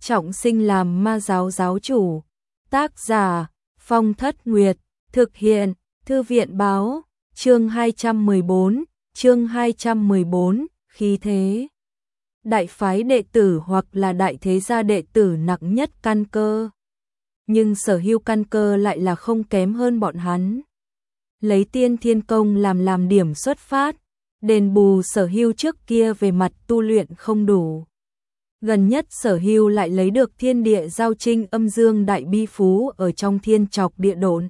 trọng sinh làm ma giáo giáo chủ. Tác giả Phong Thất Nguyệt, thực hiện Thư viện báo, chương 214, khí thế. Đại phái đệ tử hoặc là đại thế gia đệ tử nặng nhất căn cơ. Nhưng Sở Hưu căn cơ lại là không kém hơn bọn hắn. Lấy Tiên Thiên Công làm điểm xuất phát, đền bù Sở Hưu trước kia về mặt tu luyện không đủ. Gần nhất Sở Hưu lại lấy được Thiên Địa Giao Trinh Âm Dương Đại Bi Phú ở trong Thiên Trọc Địa Độn.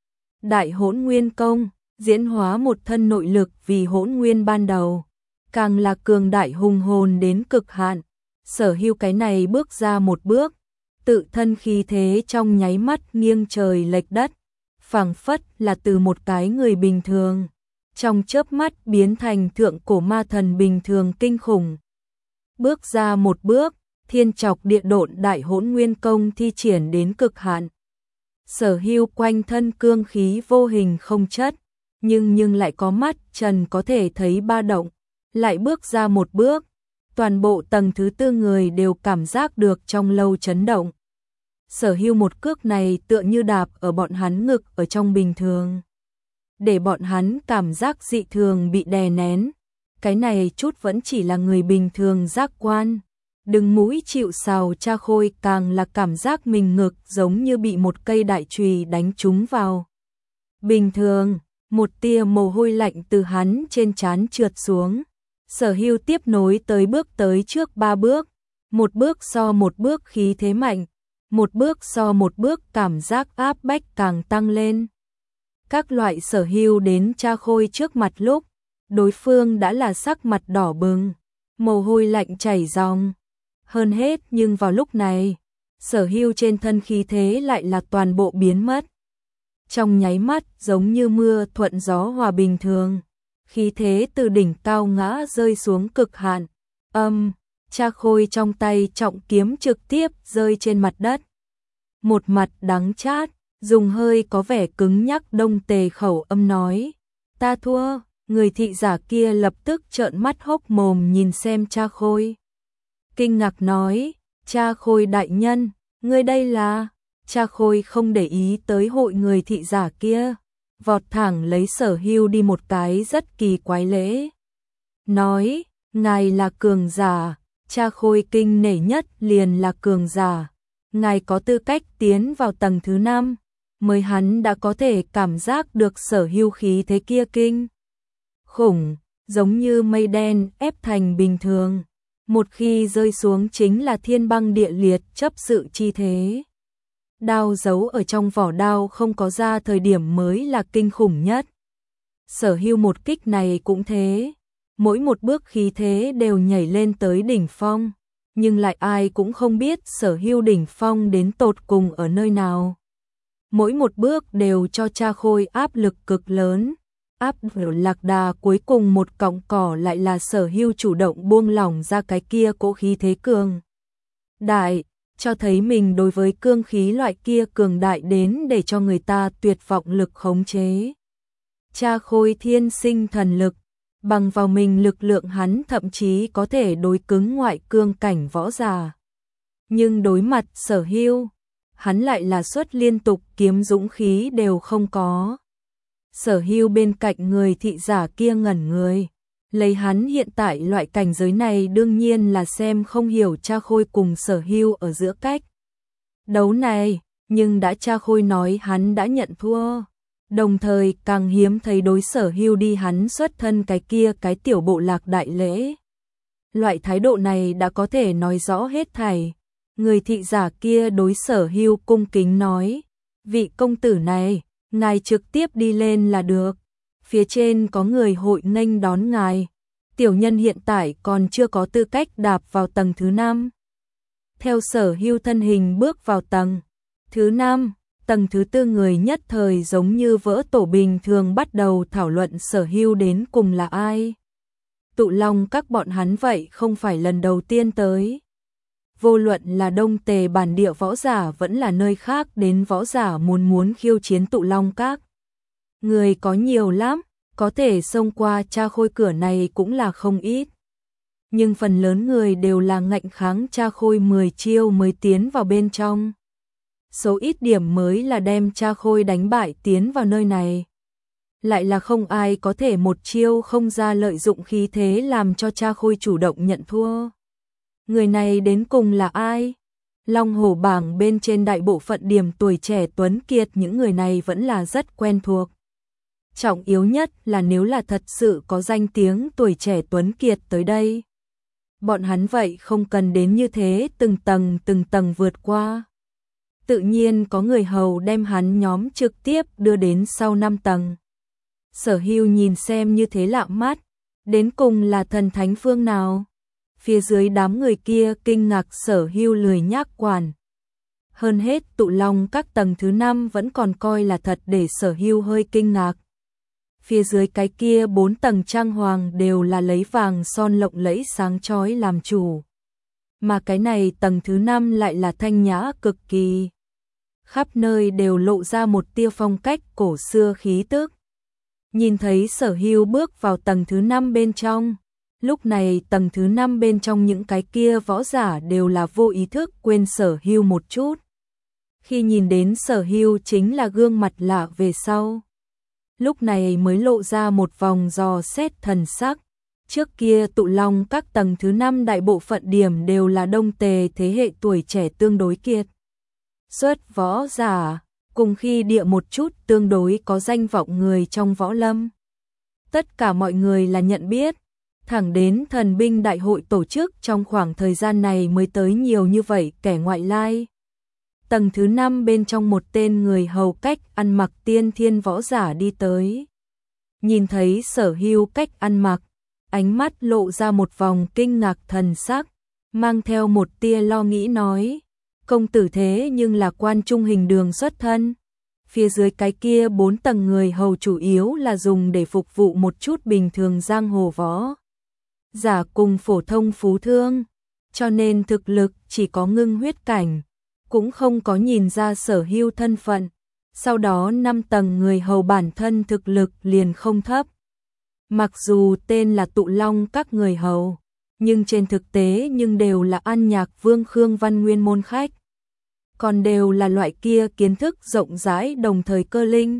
Đại Hỗn Nguyên Công, diễn hóa một thân nội lực vì hỗn nguyên ban đầu, càng là cường đại hùng hồn đến cực hạn. Sở Hưu cái này bước ra một bước, tự thân khí thế trong nháy mắt nghiêng trời lệch đất, phảng phất là từ một cái người bình thường, trong chớp mắt biến thành thượng cổ ma thần bình thường kinh khủng. Bước ra một bước, Thiên Trọc Địa Độn Đại Hỗn Nguyên Công thi triển đến cực hạn. Sở Hưu quanh thân cương khí vô hình không chất, nhưng lại có mắt trần có thể thấy ba động, lại bước ra một bước, toàn bộ tầng thứ tư người đều cảm giác được trong lâu chấn động. Sở Hưu một cước này tựa như đạp ở bọn hắn ngực ở trong bình thường, để bọn hắn cảm giác dị thường bị đè nén. Cái này chút vẫn chỉ là người bình thường giác quan. Đừng mũi chịu sào Cha Khôi càng là cảm giác mình ngực giống như bị một cây đại chùy đánh trúng vào. Bình thường, một tia mồ hôi lạnh từ hắn trên trán trượt xuống. Sở Hưu tiếp nối bước tới trước 3 bước, một bước so một bước khí thế mạnh, một bước so một bước cảm giác áp bách càng tăng lên. Các loại Sở Hưu đến Cha Khôi trước mặt lúc, đối phương đã là sắc mặt đỏ bừng, mồ hôi lạnh chảy ròng. Hơn hết nhưng vào lúc này, Sở Hưu trên thân khí thế lại là toàn bộ biến mất. Trong nháy mắt giống như mưa thuận gió hòa bình thường, khí thế từ đỉnh cao ngã rơi xuống cực hạn. Cha Khôi trong tay trọng kiếm trực tiếp rơi trên mặt đất. Một mặt đắng chát, dùng hơi có vẻ cứng nhắc Đông Tề khẩu âm nói: "Ta thua." Người thị giả kia lập tức trợn mắt hốc mồm nhìn xem Cha Khôi. Kinh ngạc nói: "Cha Khôi đại nhân, ngươi đây là..." Cha Khôi không để ý tới hội người thị giả kia, vọt thẳng lấy Sở Hưu đi một cái rất kỳ quái lễ. Nói: "Ngài là cường giả." Cha Khôi kinh nể nhất liền là cường giả. Ngài có tư cách tiến vào tầng thứ 5, mới hắn đã có thể cảm giác được Sở Hưu khí thế kia kinh khủng, giống như mây đen ép thành bình thường. Một khi rơi xuống chính là thiên băng địa liệt chấp sự chi thế. Đao giấu ở trong vỏ đao không có ra thời điểm mới là kinh khủng nhất. Sở Hưu một kích này cũng thế, mỗi một bước khí thế đều nhảy lên tới đỉnh phong, nhưng lại ai cũng không biết Sở Hưu đỉnh phong đến tột cùng ở nơi nào. Mỗi một bước đều cho Cha Khôi áp lực cực lớn. Áp lạc đà cuối cùng một cọng cỏ lại là Sở Hưu chủ động buông lỏng ra cái kia cỗ khí thế cường đại, cho thấy mình đối với cương khí loại kia cường đại đến để cho người ta tuyệt vọng lực khống chế. Cha Khôi thiên sinh thần lực, bằng vào mình lực lượng hắn thậm chí có thể đối cứng ngoại cương cảnh võ giả. Nhưng đối mặt Sở Hưu, hắn lại là xuất liên tục kiếm dũng khí đều không có. Sở Hưu bên cạnh người thị giả kia ngẩn người, lấy hắn hiện tại loại cảnh giới này đương nhiên là xem không hiểu Cha Khôi cùng Sở Hưu ở giữa cách đấu này, nhưng đã Cha Khôi nói hắn đã nhận thua, đồng thời càng hiếm thấy đối Sở Hưu đi hắn xuất thân cái kia cái tiểu bộ lạc đại lễ. Loại thái độ này đã có thể nói rõ hết thảy. Người thị giả kia đối Sở Hưu cung kính nói: "Vị công tử này, ngài trực tiếp đi lên là được. Phía trên có người hội nghênh đón ngài. Tiểu nhân hiện tại còn chưa có tư cách đạp vào tầng thứ 5. Theo Sở Hưu thân hình bước vào tầng thứ 5, tầng thứ tư người nhất thời giống như vỡ tổ bình thường bắt đầu thảo luận Sở Hưu đến cùng là ai. Tụ Long các bọn hắn vậy không phải lần đầu tiên tới. Vô luận là Đông Tề bản địa võ giả vẫn là nơi khác đến võ giả muốn khiêu chiến Tụ Long các. Người có nhiều lắm, có thể xông qua Cha Khôi cửa này cũng là không ít. nhưng phần lớn người đều là ngạnh kháng tra khôi 10 chiêu mới tiến vào bên trong. Số ít điểm mới là đem tra khôi đánh bại tiến vào nơi này. Lại là không ai có thể một chiêu không ra lợi dụng khí thế làm cho tra khôi chủ động nhận thua. Người này đến cùng là ai? Long hổ bảng bên trên đại bộ phận điểm tuổi trẻ tuấn kiệt những người này vẫn là rất quen thuộc. Trọng yếu nhất là nếu là thật sự có danh tiếng tuổi trẻ tuấn kiệt tới đây. Bọn hắn vậy không cần đến như thế từng tầng vượt qua. Tự nhiên có người hầu đem hắn nhóm trực tiếp đưa đến sau 5 tầng. Sở Hưu nhìn xem như thế lạ mắt, đến cùng là thần thánh phương nào? Phía dưới đám người kia kinh ngạc Sở Hưu lười nhác quản. Hơn hết tụ long các tầng thứ 5 vẫn còn coi là thật để Sở Hưu hơi kinh ngạc. Phía dưới cái kia 4 tầng trang hoàng đều là lấy vàng son lộng lẫy sáng chói làm chủ. Mà cái này tầng thứ 5 lại là thanh nhã cực kỳ. Khắp nơi đều lộ ra một tia phong cách cổ xưa khí tức. Nhìn thấy Sở Hưu bước vào tầng thứ 5 bên trong. Lúc này tầng thứ 5 bên trong những cái kia võ giả đều là vô ý thức quên Sở Hưu một chút. Khi nhìn đến Sở Hưu chính là gương mặt lạ về sau. Lúc này mới lộ ra một vòng dò xét thần sắc. Trước kia tụ long các tầng thứ 5 đại bộ phận điểm đều là đông tề thế hệ tuổi trẻ tương đối kiệt xuất võ giả, cùng khi địa một chút tương đối có danh vọng người trong võ lâm. Tất cả mọi người là nhận biết, thẳng đến thần binh đại hội tổ chức trong khoảng thời gian này mới tới nhiều như vậy kẻ ngoại lai. Tầng thứ 5 bên trong một tên người hầu cách ăn mặc tiên thiên võ giả đi tới. Nhìn thấy Sở Hưu cách ăn mặc, ánh mắt lộ ra một vòng kinh ngạc thần sắc, mang theo một tia lo nghĩ nói, công tử thế nhưng là quan trung hình đường xuất thân. Phía dưới cái kia 4 tầng người hầu chủ yếu là dùng để phục vụ một chút bình thường giang hồ võ giả cùng phổ thông phú thương, cho nên thực lực chỉ có ngưng huyết cảnh, cũng không có nhìn ra Sở Hưu thân phận. Sau đó 5 tầng người hầu bản thân thực lực liền không thấp. Mặc dù tên là tụ long các người hầu, nhưng trên thực tế nhưng đều là An Nhạc Vương Khương Văn Nguyên môn khách. Còn đều là loại kia kiến thức rộng rãi đồng thời cơ linh.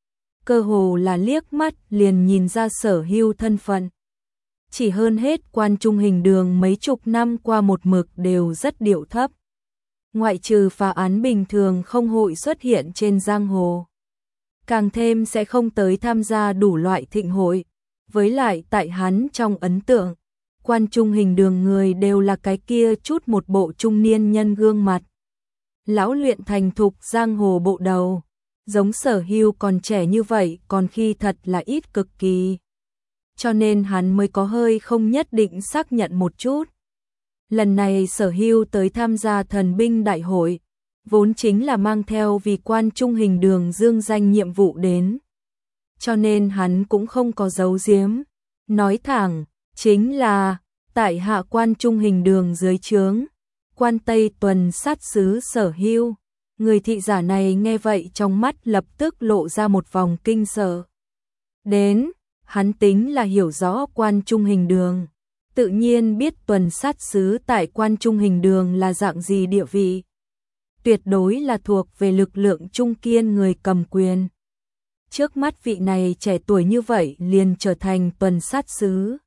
Cơ hồ là liếc mắt liền nhìn ra Sở Hưu thân phận. Chỉ hơn hết quan trung hình đường mấy chục năm qua một mực đều rất điệu thấp. Ngoại trừ phá án bình thường không hội xuất hiện trên giang hồ. Càng thêm sẽ không tới tham gia đủ loại thịnh hội. Với lại tại hắn trong ấn tượng, quan trung hình đường người đều là cái kia chút một bộ trung niên nhân gương mặt. Lão luyện thành thục giang hồ bộ đầu, giống Sở Hưu còn trẻ như vậy còn khi thật là ít cực kỳ. Cho nên hắn mới có hơi không nhất định xác nhận một chút. Lần này Sở Hưu tới tham gia thần binh đại hội, vốn chính là mang theo vì quan trung hình đường dương danh nhiệm vụ đến. Cho nên hắn cũng không có giấu giếm, nói thẳng, chính là tại hạ quan trung hình đường dưới trướng, quan Tây tuần sát sứ Sở Hưu. Người thị giả này nghe vậy trong mắt lập tức lộ ra một vòng kinh sợ. Đến, hắn tính là hiểu rõ quan trung hình đường, tự nhiên biết tuần sát sứ tại quan trung hình đường là dạng gì địa vị. Tuyệt đối là thuộc về lực lượng trung kiên người cầm quyền. Trước mắt vị này trẻ tuổi như vậy liền trở thành tuần sát sứ.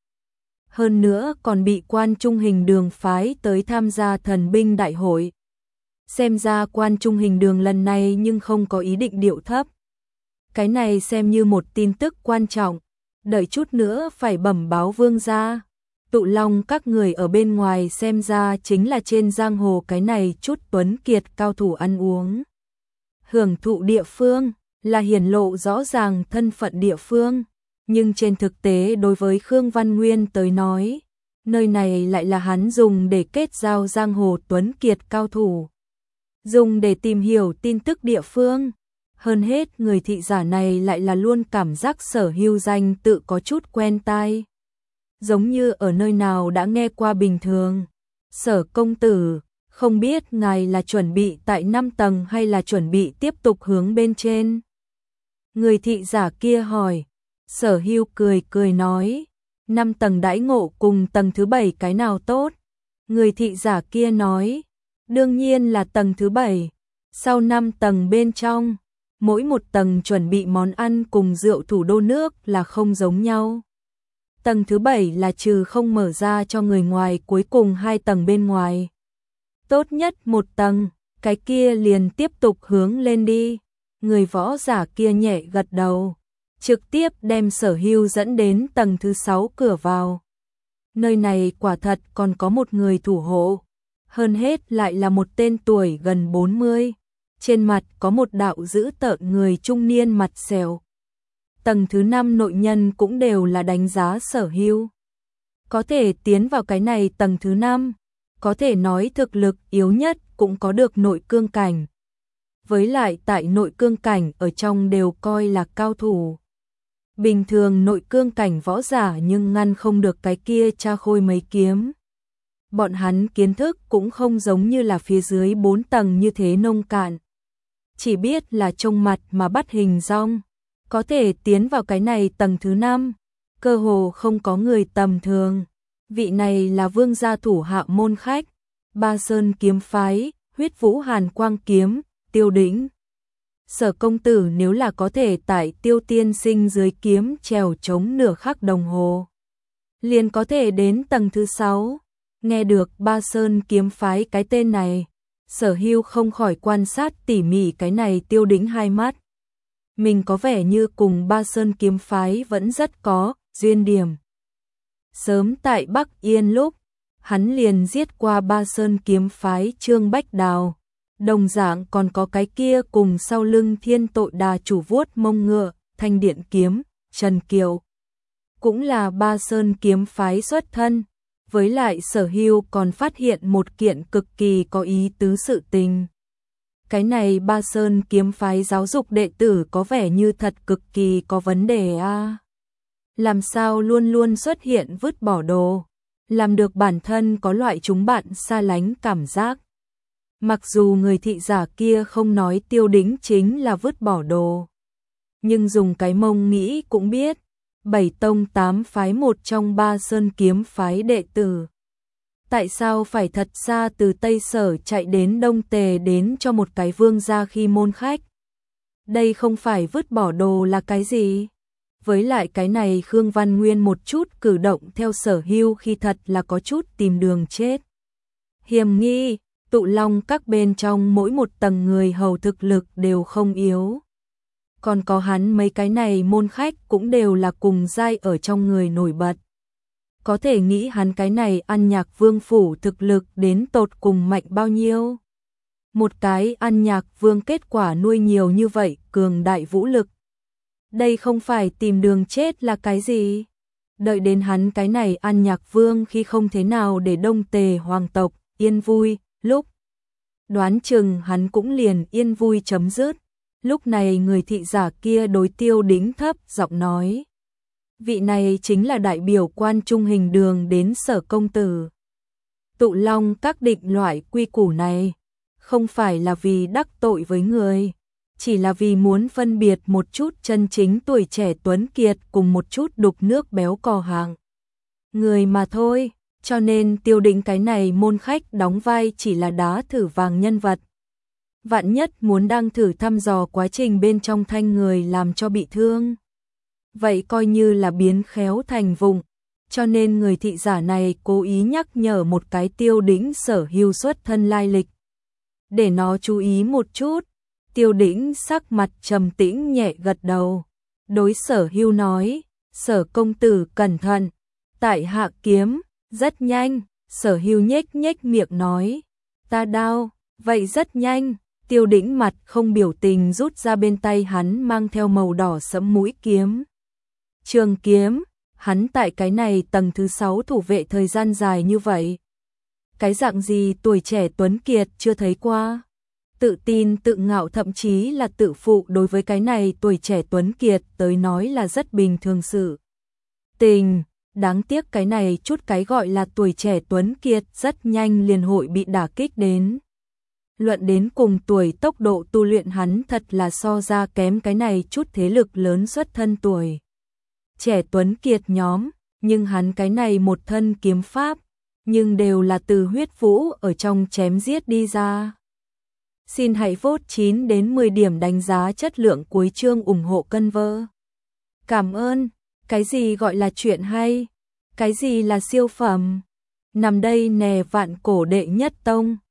Hơn nữa còn bị quan trung hình đường phái tới tham gia thần binh đại hội. Xem ra quan trung hình đường lần này nhưng không có ý định điệu thấp. Cái này xem như một tin tức quan trọng, đợi chút nữa phải bẩm báo vương gia. Tụ long các người ở bên ngoài xem ra chính là trên giang hồ cái này chút tuấn kiệt cao thủ ăn uống. Hưởng thụ địa phương, là hiển lộ rõ ràng thân phận địa phương. Nhưng trên thực tế đối với Khương Văn Nguyên tới nói, nơi này lại là hắn dùng để kết giao giang hồ tuấn kiệt cao thủ. Dùng để tìm hiểu tin tức địa phương. Hơn hết người thị giả này lại là luôn cảm giác Sở Hưu danh tự có chút quen tai. Giống như ở nơi nào đã nghe qua bình thường. Sở công tử, không biết ngài là chuẩn bị tại 5 tầng hay là chuẩn bị tiếp tục hướng bên trên? Người thị giả kia hỏi. Sở Hưu cười nói, 5 tầng đãi ngộ cùng tầng thứ 7 cái nào tốt? Người thị giả kia nói, đương nhiên là tầng thứ 7. Sau 5 tầng bên trong, mỗi một tầng chuẩn bị món ăn cùng rượu thủ đô nước là không giống nhau. Tầng thứ 7 là trừ không mở ra cho người ngoài, cuối cùng 2 tầng bên ngoài. Tốt nhất một tầng, cái kia liền tiếp tục hướng lên đi. Người võ giả kia nhẹ gật đầu, trực tiếp đem Sở Hưu dẫn đến tầng thứ 6 cửa vào. Nơi này quả thật còn có một người thủ hộ, hơn hết lại là một tên tuổi gần 40. Trên mặt có một đạo dữ tợn người trung niên mặt sẹo. Tầng thứ 5 nội nhân cũng đều là đánh giá Sở Hưu. Có thể tiến vào cái này tầng thứ 5, có thể nói thực lực yếu nhất cũng có được nội cương cảnh. Với lại tại nội cương cảnh ở trong đều coi là cao thủ. Bình thường nội cương cảnh võ giả nhưng ngăn không được cái kia cha khôi mấy kiếm. Bọn hắn kiến thức cũng không giống như là phía dưới 4 tầng như thế nông cạn. Chỉ biết là trông mặt mà bắt hình dong. Có thể tiến vào cái này tầng thứ 5, cơ hồ không có người tầm thường. Vị này là vương gia thủ hạ môn khách, Ba Sơn kiếm phái, Huyết Vũ Hàn Quang kiếm, Tiêu Đĩnh. Sở công tử nếu là có thể tại Tiêu tiên sinh dưới kiếm trèo trống nửa khắc đồng hồ, liền có thể đến tầng thứ 6. Nghe được Ba Sơn kiếm phái cái tên này, Sở Hưu không khỏi quan sát tỉ mỉ cái này Tiêu Đĩnh hai mắt. Mình có vẻ như cùng Ba Sơn kiếm phái vẫn rất có duyên điểm. Sớm tại Bắc Yên lúc, hắn liền giết qua Ba Sơn kiếm phái Trương Bách Đào. Đồng dạng còn có cái kia cùng sau lưng Thiên Tội Đà chủ vuốt mông ngựa, Thanh Điện kiếm, Trần Kiều. Cũng là Ba Sơn kiếm phái xuất thân. Với lại Sở Hưu còn phát hiện một kiện cực kỳ có ý tứ sự tình. Cái này Ba Sơn kiếm phái giáo dục đệ tử có vẻ như thật cực kỳ có vấn đề a. Làm sao luôn luôn xuất hiện vứt bỏ đồ, làm được bản thân có loại chúng bạn xa lánh cảm giác. Mặc dù người thị giả kia không nói Tiêu Đĩnh chính là vứt bỏ đồ, nhưng dùng cái mông nghĩ cũng biết, 7 tông 8 phái một trong Ba Sơn kiếm phái đệ tử. Tại sao phải thật xa từ Tây Sở chạy đến Đông Tề đến cho một cái vương gia khi môn khách? Đây không phải vứt bỏ đồ là cái gì? Với lại cái này Khương Văn Nguyên một chút cử động theo Sở Hưu khi thật là có chút tìm đường chết. Hiềm nghi, Tụ Long các bên trong mỗi một tầng người hầu thực lực đều không yếu. Còn có hắn mấy cái này môn khách cũng đều là cùng giai ở trong người nổi bật. Có thể nghĩ hắn cái này Ăn Nhạc Vương phủ thực lực đến tột cùng mạnh bao nhiêu. Một cái Ăn Nhạc Vương kết quả nuôi nhiều như vậy cường đại vũ lực. Đây không phải tìm đường chết là cái gì? Đợi đến hắn cái này Ăn Nhạc Vương khi không thế nào để Đông Tề hoàng tộc yên vui, lúc đoán chừng hắn cũng liền yên vui chấm dứt. Lúc này người thị giả kia đối Tiêu Đĩnh thấp giọng nói. Vị này chính là đại biểu quan trung hình đường đến Sở công tử. Tụ Long các định loại quy củ này, không phải là vì đắc tội với người, chỉ là vì muốn phân biệt một chút chân chính tuổi trẻ tuấn kiệt cùng một chút đục nước béo cò hàng người mà thôi. Cho nên Tiêu Đĩnh cái này môn khách đóng vai chỉ là đá thử vàng nhân vật. Vạn nhất muốn đang thử thăm dò quá trình bên trong thanh người làm cho bị thương, vậy coi như là biến khéo thành vụng. Cho nên người thị giả này cố ý nhắc nhở một cái Tiêu Đĩnh Sở Hưu xuất thân lai lịch, để nó chú ý một chút. Tiêu Đĩnh sắc mặt trầm tĩnh nhẹ gật đầu, đối Sở Hưu nói, Sở công tử cẩn thận, tại hạ kiếm. Rất nhanh, Sở Hưu nhếch nhếch miệng nói, ta đao, vậy rất nhanh. Tiêu Đĩnh mặt không biểu tình rút ra bên tay hắn mang theo màu đỏ sẫm mũi kiếm. Trường kiếm, hắn tại cái này tầng thứ 6 thủ vệ thời gian dài như vậy. Cái dạng gì tuổi trẻ tuấn kiệt chưa thấy qua. Tự tin tự ngạo thậm chí là tự phụ đối với cái này tuổi trẻ tuấn kiệt tới nói là rất bình thường sự tình. Đáng tiếc cái này chút cái gọi là tuổi trẻ tuấn kiệt rất nhanh liền hội bị đả kích đến. Luận đến cùng tuổi tốc độ tu luyện hắn thật là so ra kém cái này chút thế lực lớn xuất thân tuổi trẻ tuấn kiệt nhóm. Nhưng hắn cái này một thân kiếm pháp, nhưng đều là từ huyết vũ ở trong chém giết đi ra. Xin hãy vote 9 đến 10 điểm đánh giá chất lượng cuối chương ủng hộ cân vơ. Cảm ơn. Cái gì gọi là chuyện hay? Cái gì là siêu phẩm? Nằm đây nè vạn cổ đệ nhất tông.